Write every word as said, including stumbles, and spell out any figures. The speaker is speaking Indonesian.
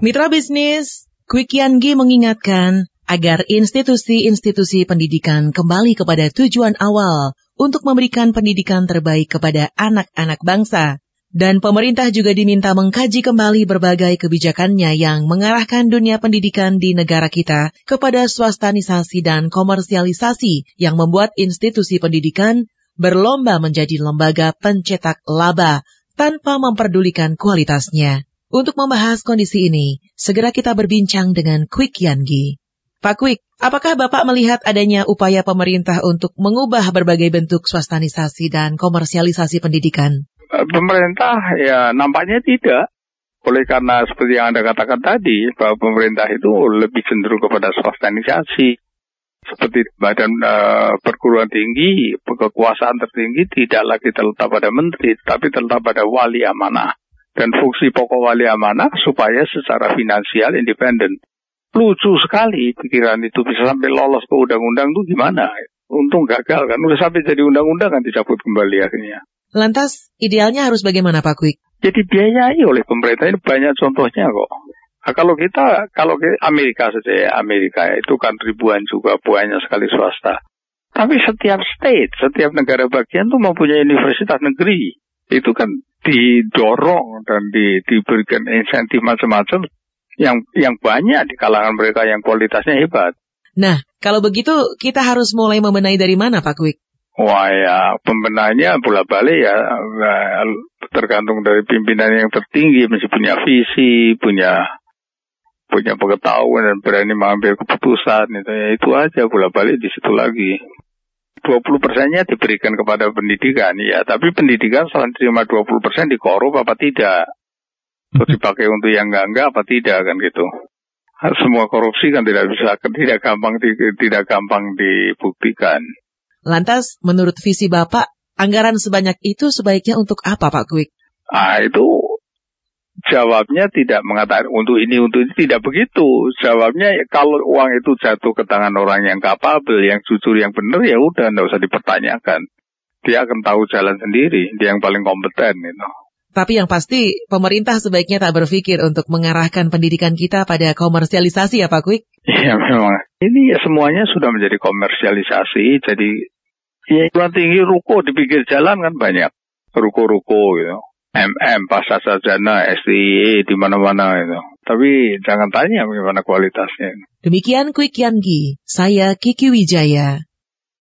Mitra bisnis, Quick Yanggi mengingatkan agar institusi-institusi pendidikan kembali kepada tujuan awal untuk memberikan pendidikan terbaik kepada anak-anak bangsa. Dan pemerintah juga diminta mengkaji kembali berbagai kebijakannya yang mengarahkan dunia pendidikan di negara kita kepada swastanisasi dan komersialisasi yang membuat institusi pendidikan berlomba menjadi lembaga pencetak laba tanpa memperdulikan kualitasnya. Untuk membahas kondisi ini, segera kita berbincang dengan Quick Yanggi. Pak Quick, apakah Bapak melihat adanya upaya pemerintah untuk mengubah berbagai bentuk swastanisasi dan komersialisasi pendidikan? Pemerintah ya nampaknya tidak. Oleh karena seperti yang Anda katakan tadi, bahwa pemerintah itu lebih cenderung kepada swastanisasi. Seperti badan uh, perguruan tinggi, kekuasaan tertinggi tidak lagi terletak pada menteri, tapi terletak pada wali amanah. Dan fungsi pokok wali amanah supaya secara finansial independen. Lucu sekali pikiran itu bisa sampai lolos ke undang-undang itu gimana? Untung gagal kan, udah sampai jadi undang-undang kan dicabut kembali akhirnya. Lantas idealnya harus bagaimana Pak Quick? Jadi biayai oleh pemerintah, ini banyak contohnya kok. Nah, kalau kita, kalau kita, Amerika saja ya, Amerika itu kan ribuan juga banyak sekali swasta. Tapi setiap state, setiap negara bagian tuh mempunyai universitas negeri. Itu kan didorong dan di, diberikan insentif macam-macam yang yang banyak di kalangan mereka yang kualitasnya hebat. Nah, kalau begitu kita harus mulai membenahi dari mana Pak Quick? Wah ya, pembenahannya bolak-balik ya, tergantung dari pimpinan yang tertinggi, mesti punya visi, punya punya pengetahuan dan berani mengambil keputusan. Itu ya itu aja bolak-balik di situ lagi. dua puluh persennya diberikan kepada pendidikan, ya. Tapi pendidikan selain terima dua puluh persen dikorup apa tidak? Terus dipakai untuk yang enggak-enggak apa tidak kan gitu. Semua korupsi kan tidak bisa, tidak gampang tidak gampang dibuktikan. Lantas, menurut visi Bapak, anggaran sebanyak itu sebaiknya untuk apa Pak Quick? Ah itu jawabnya tidak mengatakan untuk ini, untuk ini, tidak begitu. Jawabnya kalau uang itu jatuh ke tangan orang yang kapabel, yang jujur, yang benar, ya udah, nggak usah dipertanyakan. Dia akan tahu jalan sendiri, dia yang paling kompeten. Gitu. Tapi yang pasti, pemerintah sebaiknya tak berpikir untuk mengarahkan pendidikan kita pada komersialisasi ya Pak Quick? Iya memang, ini ya semuanya sudah menjadi komersialisasi, jadi ya tinggi ruko di pinggir jalan kan banyak, ruko-ruko gitu. M M, Pasar Sarjana, S T I, di mana-mana itu. Tapi jangan tanya bagaimana kualitasnya. Demikian Quick Yanggi, saya Kiki Wijaya.